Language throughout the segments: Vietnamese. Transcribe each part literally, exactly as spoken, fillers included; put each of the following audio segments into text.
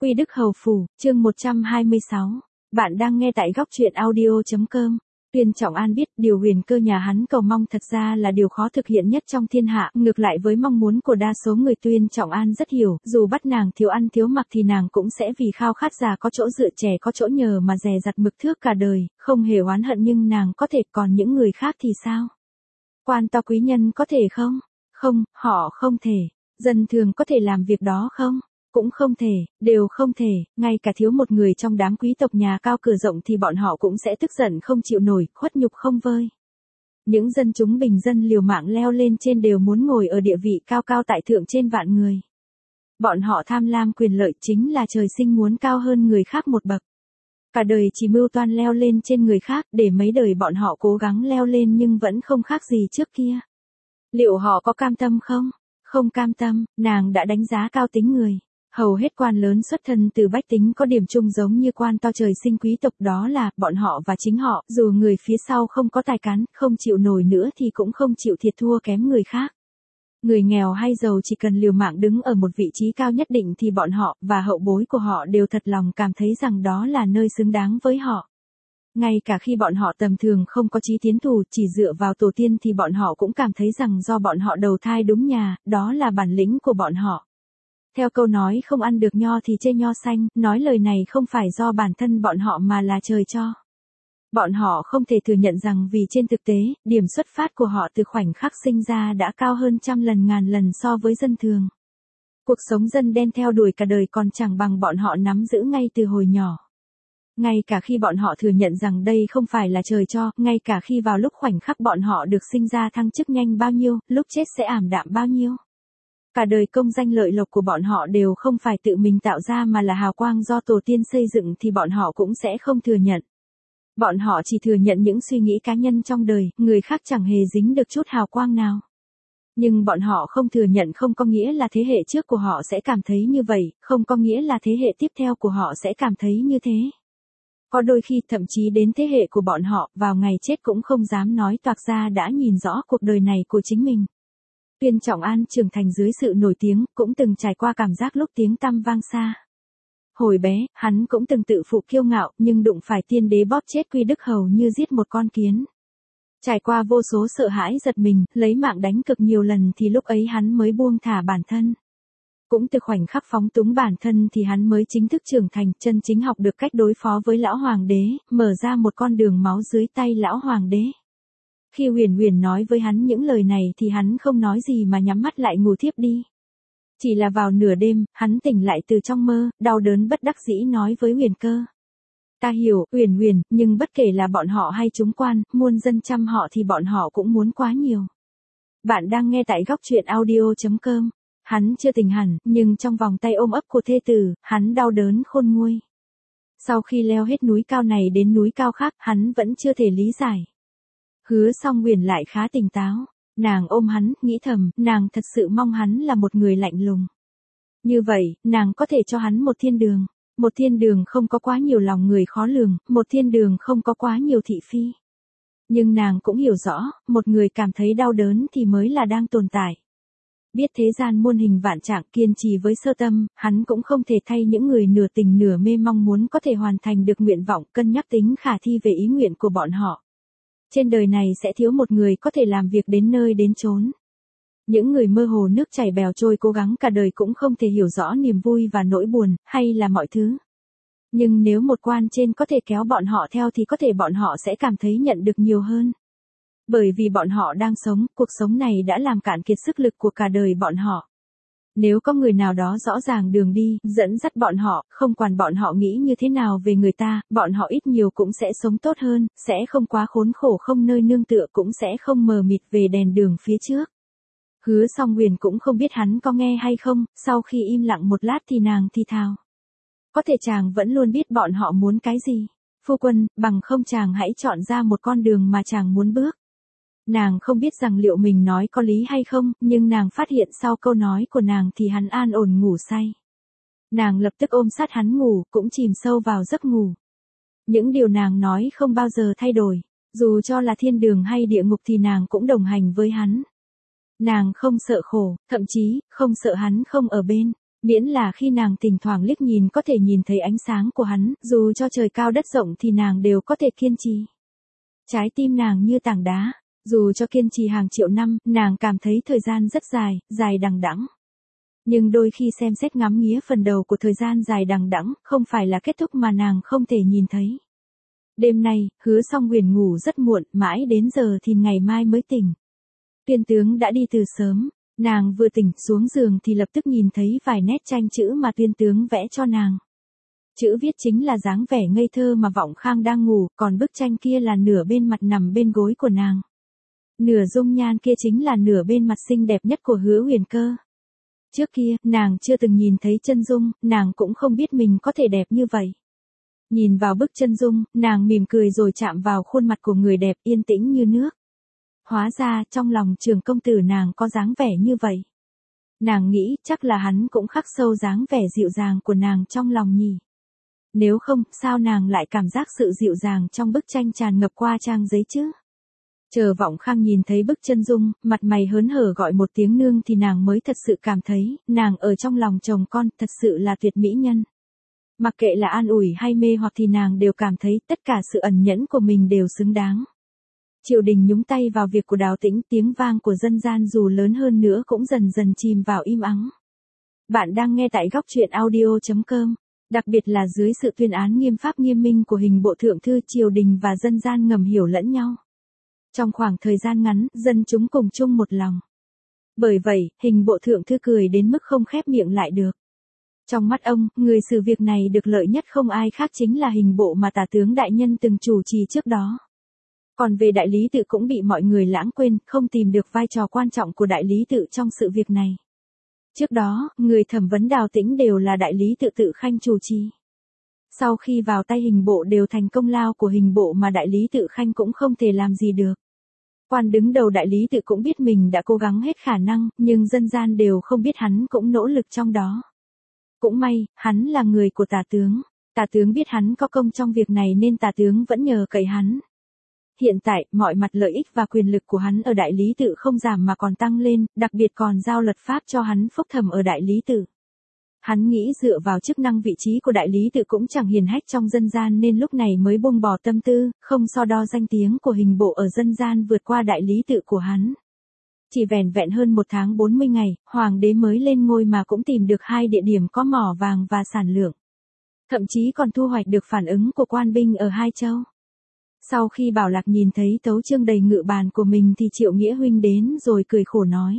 Quy Đức Hầu Phủ, chương một trăm hai mươi sáu. Bạn đang nghe tại góc truyện audio.com. Tuyên Trọng An biết điều Huyền Cơ nhà hắn cầu mong thật ra là điều khó thực hiện nhất trong thiên hạ, ngược lại với mong muốn của đa số người Tuyên Trọng An rất hiểu, dù bắt nàng thiếu ăn thiếu mặc thì nàng cũng sẽ vì khao khát già có chỗ dựa trẻ có chỗ nhờ mà dè dặt mực thước cả đời, không hề oán hận, nhưng nàng có thể, còn những người khác thì sao? Quan to quý nhân có thể không? Không, họ không thể. Dân thường có thể làm việc đó không? Cũng không thể, đều không thể, ngay cả thiếu một người trong đám quý tộc nhà cao cửa rộng thì bọn họ cũng sẽ tức giận không chịu nổi, khuất nhục không vơi. Những dân chúng bình dân liều mạng leo lên trên đều muốn ngồi ở địa vị cao cao tại thượng trên vạn người. Bọn họ tham lam quyền lợi, chính là trời sinh muốn cao hơn người khác một bậc. Cả đời chỉ mưu toan leo lên trên người khác, để mấy đời bọn họ cố gắng leo lên nhưng vẫn không khác gì trước kia. Liệu họ có cam tâm không? Không cam tâm, nàng đã đánh giá cao tính người. Hầu hết quan lớn xuất thân từ bách tính có điểm chung giống như quan to trời sinh quý tộc, đó là bọn họ và chính họ, dù người phía sau không có tài cán, không chịu nổi nữa thì cũng không chịu thiệt thua kém người khác. Người nghèo hay giàu chỉ cần liều mạng đứng ở một vị trí cao nhất định thì bọn họ và hậu bối của họ đều thật lòng cảm thấy rằng đó là nơi xứng đáng với họ. Ngay cả khi bọn họ tầm thường không có chí tiến thủ, chỉ dựa vào tổ tiên thì bọn họ cũng cảm thấy rằng do bọn họ đầu thai đúng nhà, đó là bản lĩnh của bọn họ. Theo câu nói không ăn được nho thì chê nho xanh, nói lời này không phải do bản thân bọn họ mà là trời cho. Bọn họ không thể thừa nhận rằng vì trên thực tế, điểm xuất phát của họ từ khoảnh khắc sinh ra đã cao hơn trăm lần ngàn lần so với dân thường. Cuộc sống dân đen theo đuổi cả đời còn chẳng bằng bọn họ nắm giữ ngay từ hồi nhỏ. Ngay cả khi bọn họ thừa nhận rằng đây không phải là trời cho, ngay cả khi vào lúc khoảnh khắc bọn họ được sinh ra thăng chức nhanh bao nhiêu, lúc chết sẽ ảm đạm bao nhiêu. Cả đời công danh lợi lộc của bọn họ đều không phải tự mình tạo ra mà là hào quang do tổ tiên xây dựng thì bọn họ cũng sẽ không thừa nhận. Bọn họ chỉ thừa nhận những suy nghĩ cá nhân trong đời, người khác chẳng hề dính được chút hào quang nào. Nhưng bọn họ không thừa nhận không có nghĩa là thế hệ trước của họ sẽ cảm thấy như vậy, không có nghĩa là thế hệ tiếp theo của họ sẽ cảm thấy như thế. Có đôi khi thậm chí đến thế hệ của bọn họ, vào ngày chết cũng không dám nói toạc ra đã nhìn rõ cuộc đời này của chính mình. Tuyên Trọng An trưởng thành dưới sự nổi tiếng, cũng từng trải qua cảm giác lúc tiếng tăm vang xa. Hồi bé, hắn cũng từng tự phụ kiêu ngạo, nhưng đụng phải tiên đế bóp chết Quy Đức Hầu như giết một con kiến. Trải qua vô số sợ hãi giật mình, lấy mạng đánh cực nhiều lần thì lúc ấy hắn mới buông thả bản thân. Cũng từ khoảnh khắc phóng túng bản thân thì hắn mới chính thức trưởng thành, chân chính học được cách đối phó với lão hoàng đế, mở ra một con đường máu dưới tay lão hoàng đế. Khi Huyền Huyền nói với hắn những lời này thì hắn không nói gì mà nhắm mắt lại ngủ thiếp đi. Chỉ là vào nửa đêm, hắn tỉnh lại từ trong mơ, đau đớn bất đắc dĩ nói với Huyền Cơ. Ta hiểu, Huyền Huyền, nhưng bất kể là bọn họ hay chúng quan, muôn dân chăm họ thì bọn họ cũng muốn quá nhiều. Bạn đang nghe tại góc truyện audio.com. Hắn chưa tỉnh hẳn, nhưng trong vòng tay ôm ấp của thê tử, hắn đau đớn khôn nguôi. Sau khi leo hết núi cao này đến núi cao khác, hắn vẫn chưa thể lý giải. Hứa Song Huyền lại khá tỉnh táo. Nàng ôm hắn, nghĩ thầm, nàng thật sự mong hắn là một người lạnh lùng. Như vậy, nàng có thể cho hắn một thiên đường. Một thiên đường không có quá nhiều lòng người khó lường, một thiên đường không có quá nhiều thị phi. Nhưng nàng cũng hiểu rõ, một người cảm thấy đau đớn thì mới là đang tồn tại. Biết thế gian muôn hình vạn trạng, kiên trì với sơ tâm, hắn cũng không thể thay những người nửa tình nửa mê mong muốn có thể hoàn thành được nguyện vọng, cân nhắc tính khả thi về ý nguyện của bọn họ. Trên đời này sẽ thiếu một người có thể làm việc đến nơi đến chốn. Những người mơ hồ nước chảy bèo trôi cố gắng cả đời cũng không thể hiểu rõ niềm vui và nỗi buồn, hay là mọi thứ. Nhưng nếu một quan trên có thể kéo bọn họ theo thì có thể bọn họ sẽ cảm thấy nhận được nhiều hơn. Bởi vì bọn họ đang sống, cuộc sống này đã làm cạn kiệt sức lực của cả đời bọn họ. Nếu có người nào đó rõ ràng đường đi, dẫn dắt bọn họ, không quản bọn họ nghĩ như thế nào về người ta, bọn họ ít nhiều cũng sẽ sống tốt hơn, sẽ không quá khốn khổ không nơi nương tựa, cũng sẽ không mờ mịt về đèn đường phía trước. Hứa Song Huyền cũng không biết hắn có nghe hay không, sau khi im lặng một lát thì nàng thì thào. Có thể chàng vẫn luôn biết bọn họ muốn cái gì. Phu quân, bằng không chàng hãy chọn ra một con đường mà chàng muốn bước. Nàng không biết rằng liệu mình nói có lý hay không, nhưng nàng phát hiện sau câu nói của nàng thì hắn an ổn ngủ say. Nàng lập tức ôm sát hắn ngủ, cũng chìm sâu vào giấc ngủ. Những điều nàng nói không bao giờ thay đổi, dù cho là thiên đường hay địa ngục thì nàng cũng đồng hành với hắn. Nàng không sợ khổ, thậm chí, không sợ hắn không ở bên. Miễn là khi nàng thỉnh thoảng liếc nhìn có thể nhìn thấy ánh sáng của hắn, dù cho trời cao đất rộng thì nàng đều có thể kiên trì. Trái tim nàng như tảng đá, dù cho kiên trì hàng triệu năm, nàng cảm thấy thời gian rất dài, dài đằng đẵng. Nhưng đôi khi xem xét ngắm nghía phần đầu của thời gian dài đằng đẵng, không phải là kết thúc mà nàng không thể nhìn thấy. Đêm nay, Hứa Song Huyền ngủ rất muộn, mãi đến giờ thì ngày mai mới tỉnh. Tuyên tướng đã đi từ sớm, nàng vừa tỉnh xuống giường thì lập tức nhìn thấy vài nét tranh chữ mà tuyên tướng vẽ cho nàng. Chữ viết chính là dáng vẻ ngây thơ mà Vọng Khang đang ngủ, còn bức tranh kia là nửa bên mặt nằm bên gối của nàng. Nửa dung nhan kia chính là nửa bên mặt xinh đẹp nhất của Hứa Huyền Cơ. Trước kia, nàng chưa từng nhìn thấy chân dung, nàng cũng không biết mình có thể đẹp như vậy. Nhìn vào bức chân dung, nàng mỉm cười rồi chạm vào khuôn mặt của người đẹp yên tĩnh như nước. Hóa ra, trong lòng Trường công tử nàng có dáng vẻ như vậy. Nàng nghĩ chắc là hắn cũng khắc sâu dáng vẻ dịu dàng của nàng trong lòng nhỉ. Nếu không, sao nàng lại cảm giác sự dịu dàng trong bức tranh tràn ngập qua trang giấy chứ? Chờ Vọng Khang nhìn thấy bức chân dung, mặt mày hớn hở gọi một tiếng nương thì nàng mới thật sự cảm thấy, nàng ở trong lòng chồng con, thật sự là tuyệt mỹ nhân. Mặc kệ là an ủi hay mê hoặc thì nàng đều cảm thấy tất cả sự ẩn nhẫn của mình đều xứng đáng. Triều đình nhúng tay vào việc của Đào Tĩnh, tiếng vang của dân gian dù lớn hơn nữa cũng dần dần chìm vào im ắng. Bạn đang nghe tại góc truyện audio chấm com. Đặc biệt là dưới sự tuyên án nghiêm pháp nghiêm minh của hình bộ thượng thư, triều đình và dân gian ngầm hiểu lẫn nhau. Trong khoảng thời gian ngắn, dân chúng cùng chung một lòng. Bởi vậy, hình bộ thượng thư cười đến mức không khép miệng lại được. Trong mắt ông, người xử việc này được lợi nhất không ai khác chính là hình bộ mà tả tướng đại nhân từng chủ trì trước đó. Còn về đại lý tự cũng bị mọi người lãng quên, không tìm được vai trò quan trọng của đại lý tự trong sự việc này. Trước đó, người thẩm vấn Đào Tĩnh đều là đại lý tự Tự Khanh chủ trì. Sau khi vào tay hình bộ đều thành công lao của hình bộ mà đại lý Tự Khanh cũng không thể làm gì được. Quan đứng đầu đại lý tự cũng biết mình đã cố gắng hết khả năng, nhưng dân gian đều không biết hắn cũng nỗ lực trong đó. Cũng may, hắn là người của tả tướng. Tả tướng biết hắn có công trong việc này nên tả tướng vẫn nhờ cậy hắn. Hiện tại, mọi mặt lợi ích và quyền lực của hắn ở đại lý tự không giảm mà còn tăng lên, đặc biệt còn giao luật pháp cho hắn phúc thẩm ở đại lý tự. Hắn nghĩ dựa vào chức năng vị trí của đại lý tự cũng chẳng hiền hách trong dân gian nên lúc này mới buông bỏ tâm tư, không so đo danh tiếng của hình bộ ở dân gian vượt qua đại lý tự của hắn. Chỉ vẻn vẹn hơn một tháng bốn mươi ngày, hoàng đế mới lên ngôi mà cũng tìm được hai địa điểm có mỏ vàng và sản lượng. Thậm chí còn thu hoạch được phản ứng của quan binh ở hai châu. Sau khi Bảo Lạc nhìn thấy tấu chương đầy ngự bàn của mình thì Triệu Nghĩa huynh đến rồi cười khổ nói.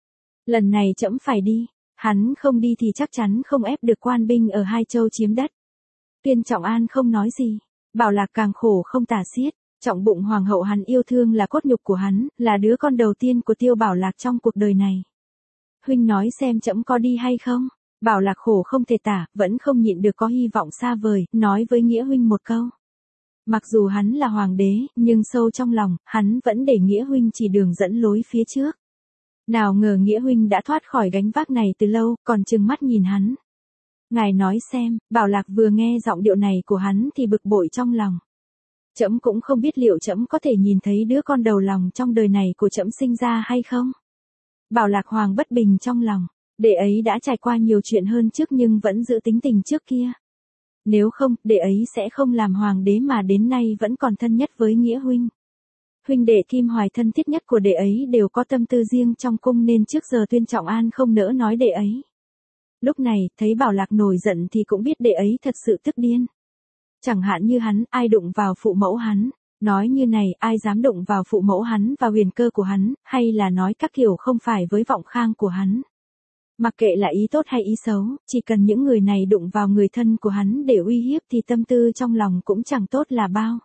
Lần này trẫm phải đi, hắn không đi thì chắc chắn không ép được quan binh ở hai châu chiếm đất. Tuyên Trọng An không nói gì, Bảo Lạc càng khổ không tả xiết, trọng bụng hoàng hậu hắn yêu thương là cốt nhục của hắn, là đứa con đầu tiên của Tiêu Bảo Lạc trong cuộc đời này. Huynh nói xem trẫm có đi hay không? Bảo Lạc khổ không thể tả, vẫn không nhịn được có hy vọng xa vời, nói với Nghĩa huynh một câu. Mặc dù hắn là hoàng đế, nhưng sâu trong lòng, hắn vẫn để Nghĩa huynh chỉ đường dẫn lối phía trước. Nào ngờ Nghĩa huynh đã thoát khỏi gánh vác này từ lâu, còn trừng mắt nhìn hắn. Ngài nói xem, Bảo Lạc vừa nghe giọng điệu này của hắn thì bực bội trong lòng. Trẫm cũng không biết liệu trẫm có thể nhìn thấy đứa con đầu lòng trong đời này của trẫm sinh ra hay không. Bảo Lạc hoàng bất bình trong lòng, đệ ấy đã trải qua nhiều chuyện hơn trước nhưng vẫn giữ tính tình trước kia. Nếu không, đệ ấy sẽ không làm hoàng đế mà đến nay vẫn còn thân nhất với Nghĩa huynh. Huynh đệ Kim Hoài thân thiết nhất của đệ ấy đều có tâm tư riêng trong cung nên trước giờ Tuyên Trọng An không nỡ nói đệ ấy. Lúc này, thấy Bảo Lạc nổi giận thì cũng biết đệ ấy thật sự tức điên. Chẳng hạn như hắn, ai đụng vào phụ mẫu hắn, nói như này, ai dám đụng vào phụ mẫu hắn và huyền cơ của hắn, hay là nói các kiểu không phải với Vọng Khang của hắn. Mặc kệ là ý tốt hay ý xấu, chỉ cần những người này đụng vào người thân của hắn để uy hiếp thì tâm tư trong lòng cũng chẳng tốt là bao.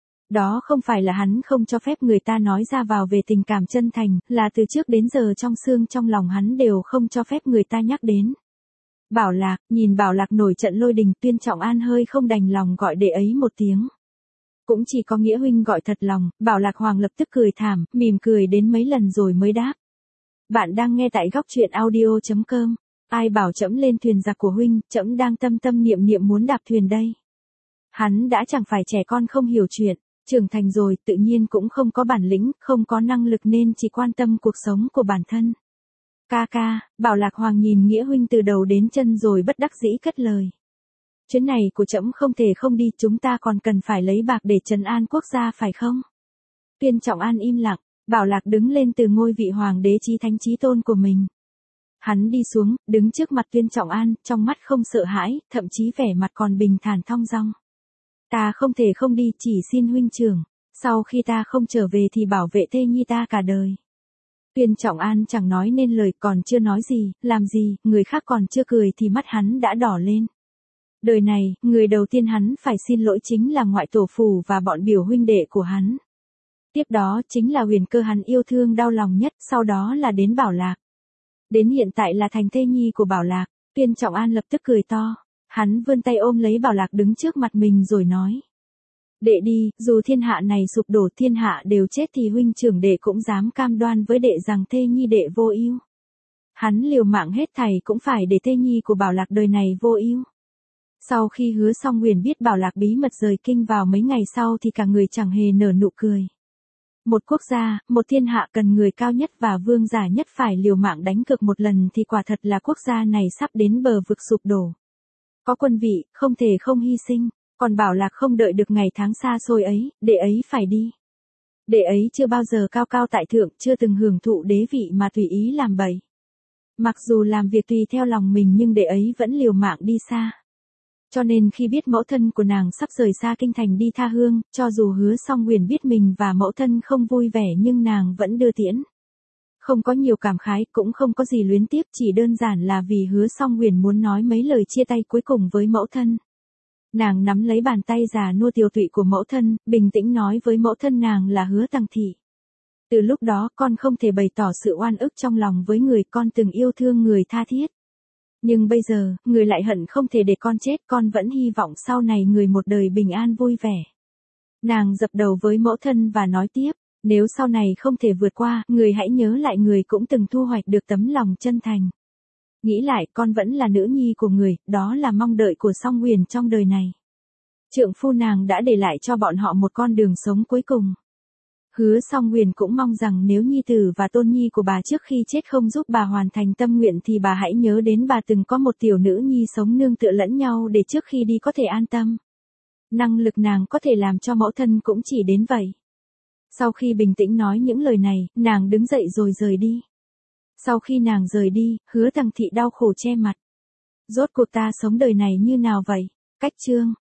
Đó không phải là hắn không cho phép người ta nói ra vào về tình cảm chân thành, là từ trước đến giờ trong xương trong lòng hắn đều không cho phép người ta nhắc đến. Bảo Lạc, nhìn Bảo Lạc nổi trận lôi đình, Tuyên Trọng An hơi không đành lòng gọi đệ ấy một tiếng. Cũng chỉ có Nghĩa huynh gọi thật lòng, Bảo Lạc hoàng lập tức cười thảm, mỉm cười đến mấy lần rồi mới đáp. Bạn đang nghe tại góc truyện audio chấm com. Ai bảo trẫm lên thuyền giặc của huynh, trẫm đang tâm tâm niệm niệm muốn đạp thuyền đây. Hắn đã chẳng phải trẻ con không hiểu chuyện, trưởng thành rồi, tự nhiên cũng không có bản lĩnh, không có năng lực nên chỉ quan tâm cuộc sống của bản thân. Ca ca, Bảo Lạc Hoàng nhìn Nghĩa huynh từ đầu đến chân rồi bất đắc dĩ cất lời. Chuyến này của trẫm không thể không đi, chúng ta còn cần phải lấy bạc để trấn an quốc gia phải không? Tuyên Trọng An im lặng, Bảo Lạc đứng lên từ ngôi vị hoàng đế chí thánh chí tôn của mình. Hắn đi xuống, đứng trước mặt Tuyên Trọng An, trong mắt không sợ hãi, thậm chí vẻ mặt còn bình thản thong dong. Ta không thể không đi, chỉ xin huynh trưởng, sau khi ta không trở về thì bảo vệ thê nhi ta cả đời. Tuyên Trọng An chẳng nói nên lời, còn chưa nói gì, làm gì, người khác còn chưa cười thì mắt hắn đã đỏ lên. Đời này, người đầu tiên hắn phải xin lỗi chính là ngoại tổ phủ và bọn biểu huynh đệ của hắn. Tiếp đó chính là Huyền Cơ hắn yêu thương đau lòng nhất, sau đó là đến Bảo Lạc. Đến hiện tại là thành thê nhi của Bảo Lạc, Tuyên Trọng An lập tức cười to. Hắn vươn tay ôm lấy Bảo Lạc đứng trước mặt mình rồi nói. Đệ đi, dù thiên hạ này sụp đổ, thiên hạ đều chết thì huynh trưởng đệ cũng dám cam đoan với đệ rằng thê nhi đệ vô ưu. Hắn liều mạng hết thảy cũng phải để thê nhi của Bảo Lạc đời này vô ưu. Sau khi Hứa Song Huyền biết Bảo Lạc bí mật rời kinh vào mấy ngày sau thì cả người chẳng hề nở nụ cười. Một quốc gia, một thiên hạ cần người cao nhất và vương giả nhất phải liều mạng đánh cược một lần thì quả thật là quốc gia này sắp đến bờ vực sụp đổ. Có quân vị, không thể không hy sinh, còn Bảo Lạc không đợi được ngày tháng xa xôi ấy, đệ ấy phải đi. Đệ ấy chưa bao giờ cao cao tại thượng, chưa từng hưởng thụ đế vị mà tùy ý làm bậy. Mặc dù làm việc tùy theo lòng mình nhưng đệ ấy vẫn liều mạng đi xa. Cho nên khi biết mẫu thân của nàng sắp rời xa kinh thành đi tha hương, cho dù Hứa Song Huyền biết mình và mẫu thân không vui vẻ nhưng nàng vẫn đưa tiễn. Không có nhiều cảm khái, cũng không có gì luyến tiếc, chỉ đơn giản là vì Hứa Song Huyền muốn nói mấy lời chia tay cuối cùng với mẫu thân. Nàng nắm lấy bàn tay già nua tiều tụy của mẫu thân, bình tĩnh nói với mẫu thân nàng là Hứa Tằng Thị. Từ lúc đó con không thể bày tỏ sự oan ức trong lòng với người con từng yêu thương người tha thiết. Nhưng bây giờ, người lại hận không thể để con chết, con vẫn hy vọng sau này người một đời bình an vui vẻ. Nàng dập đầu với mẫu thân và nói tiếp, nếu sau này không thể vượt qua, người hãy nhớ lại người cũng từng thu hoạch được tấm lòng chân thành. Nghĩ lại, con vẫn là nữ nhi của người, đó là mong đợi của Song Huyền trong đời này. Trượng phu nàng đã để lại cho bọn họ một con đường sống cuối cùng. Hứa Song Huyền cũng mong rằng nếu nhi tử và tôn nhi của bà trước khi chết không giúp bà hoàn thành tâm nguyện thì bà hãy nhớ đến bà từng có một tiểu nữ nhi sống nương tựa lẫn nhau để trước khi đi có thể an tâm. Năng lực nàng có thể làm cho mẫu thân cũng chỉ đến vậy. Sau khi bình tĩnh nói những lời này, nàng đứng dậy rồi rời đi. Sau khi nàng rời đi, Hứa Tằng Thị đau khổ che mặt. Rốt cuộc ta sống đời này như nào vậy? Cách chương